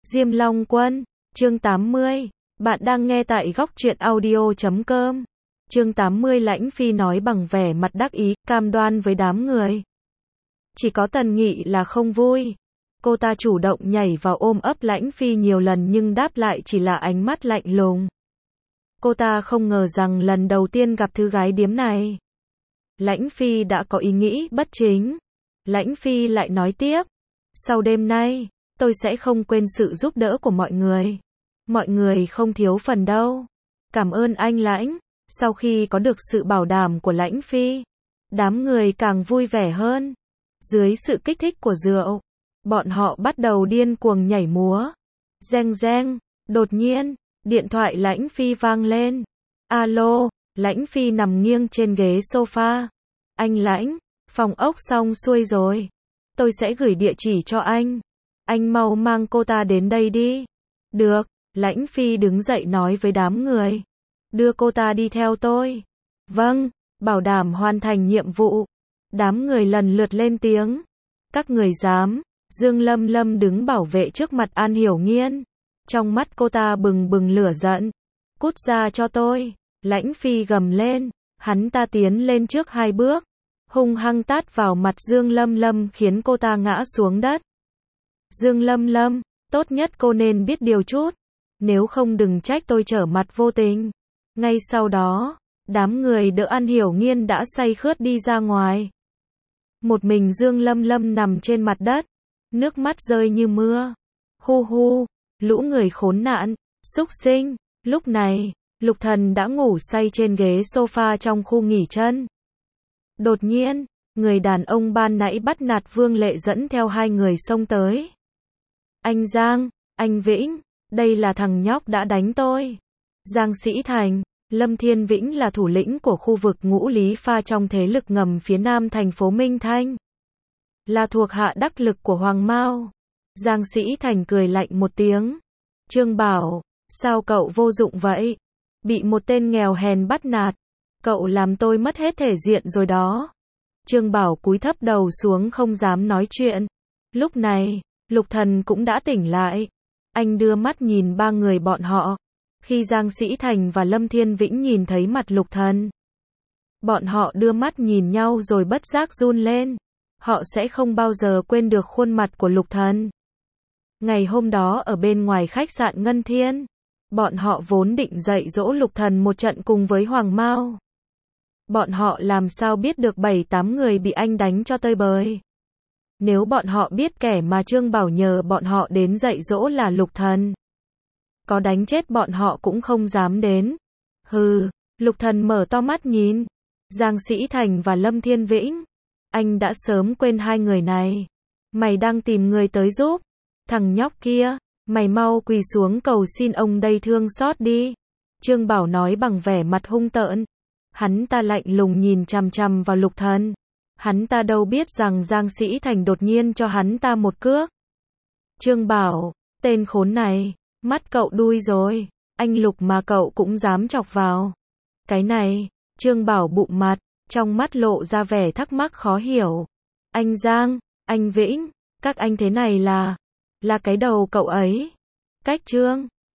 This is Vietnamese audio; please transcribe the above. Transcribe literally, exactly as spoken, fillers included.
Diêm Long Quân, chương tám mươi. Bạn đang nghe tại góc truyện audio chấm com. Chương tám mươi. Lãnh Phi nói bằng vẻ mặt đắc ý, cam đoan với đám người. Chỉ có Tần Nghị là không vui. Cô ta chủ động nhảy vào ôm ấp Lãnh Phi nhiều lần nhưng đáp lại chỉ là ánh mắt lạnh lùng. Cô ta không ngờ rằng lần đầu tiên gặp thứ gái điếm này, Lãnh Phi đã có ý nghĩ bất chính. Lãnh Phi lại nói tiếp, sau đêm nay, tôi sẽ không quên sự giúp đỡ của mọi người. Mọi người không thiếu phần đâu. Cảm ơn anh Lãnh. Sau khi có được sự bảo đảm của Lãnh Phi, đám người càng vui vẻ hơn. Dưới sự kích thích của rượu, bọn họ bắt đầu điên cuồng nhảy múa. Reng reng, đột nhiên, điện thoại Lãnh Phi vang lên. Alo, Lãnh Phi nằm nghiêng trên ghế sofa. Anh Lãnh, phòng ốc xong xuôi rồi. Tôi sẽ gửi địa chỉ cho anh. Anh mau mang cô ta đến đây đi. Được, Lãnh Phi đứng dậy nói với đám người. Đưa cô ta đi theo tôi. Vâng, bảo đảm hoàn thành nhiệm vụ. Đám người lần lượt lên tiếng. Các người dám. Dương Lâm Lâm đứng bảo vệ trước mặt An Hiểu Nghiên. Trong mắt cô ta bừng bừng lửa giận. Cút ra cho tôi. Lãnh Phi gầm lên. Hắn ta tiến lên trước hai bước, hung hăng tát vào mặt Dương Lâm Lâm khiến cô ta ngã xuống đất. Dương Lâm Lâm, tốt nhất cô nên biết điều chút. Nếu không đừng trách tôi trở mặt vô tình. Ngay sau đó, đám người đỡ An Hiểu Nghiên đã say khướt đi ra ngoài. Một mình Dương Lâm Lâm nằm trên mặt đất, nước mắt rơi như mưa. Hu hu, lũ người khốn nạn, súc sinh. Lúc này, Lục Thần đã ngủ say trên ghế sofa trong khu nghỉ chân. Đột nhiên, người đàn ông ban nãy bắt nạt Vương Lệ dẫn theo hai người xông tới. Anh Giang, anh Vĩnh, đây là thằng nhóc đã đánh tôi. Giang Sĩ Thành, Lâm Thiên Vĩnh là thủ lĩnh của khu vực Ngũ Lý Pha trong thế lực ngầm phía nam thành phố Minh Thanh. Là thuộc hạ đắc lực của Hoàng Mao. Giang Sĩ Thành cười lạnh một tiếng. Trương Bảo, sao cậu vô dụng vậy? Bị một tên nghèo hèn bắt nạt. Cậu làm tôi mất hết thể diện rồi đó. Trương Bảo cúi thấp đầu xuống không dám nói chuyện. Lúc này, Lục Thần cũng đã tỉnh lại. Anh đưa mắt nhìn ba người bọn họ. Khi Giang Sĩ Thành và Lâm Thiên Vĩnh nhìn thấy mặt Lục Thần, bọn họ đưa mắt nhìn nhau rồi bất giác run lên. Họ sẽ không bao giờ quên được khuôn mặt của Lục Thần. Ngày hôm đó ở bên ngoài khách sạn Ngân Thiên, bọn họ vốn định dạy dỗ Lục Thần một trận cùng với Hoàng Mao. Bọn họ làm sao biết được bảy tám người bị anh đánh cho tơi bời. Nếu bọn họ biết kẻ mà Trương Bảo nhờ bọn họ đến dạy dỗ là Lục Thần, có đánh chết bọn họ cũng không dám đến. Hừ, Lục Thần mở to mắt nhìn. Giang Sĩ Thành và Lâm Thiên Vĩnh. Anh đã sớm quên hai người này. Mày đang tìm người tới giúp. Thằng nhóc kia, mày mau quỳ xuống cầu xin ông đây thương xót đi. Trương Bảo nói bằng vẻ mặt hung tợn. Hắn ta lạnh lùng nhìn chằm chằm vào Lục Thần. Hắn ta đâu biết rằng Giang Sĩ Thành đột nhiên cho hắn ta một cước. Trương Bảo, tên khốn này, mắt cậu đuôi rồi. Anh Lục mà cậu cũng dám chọc vào. Cái này, Trương Bảo bụng mặt, trong mắt lộ ra vẻ thắc mắc khó hiểu. Anh Giang, anh Vĩnh, các anh thế này là, là cái đầu cậu ấy. Cách Trương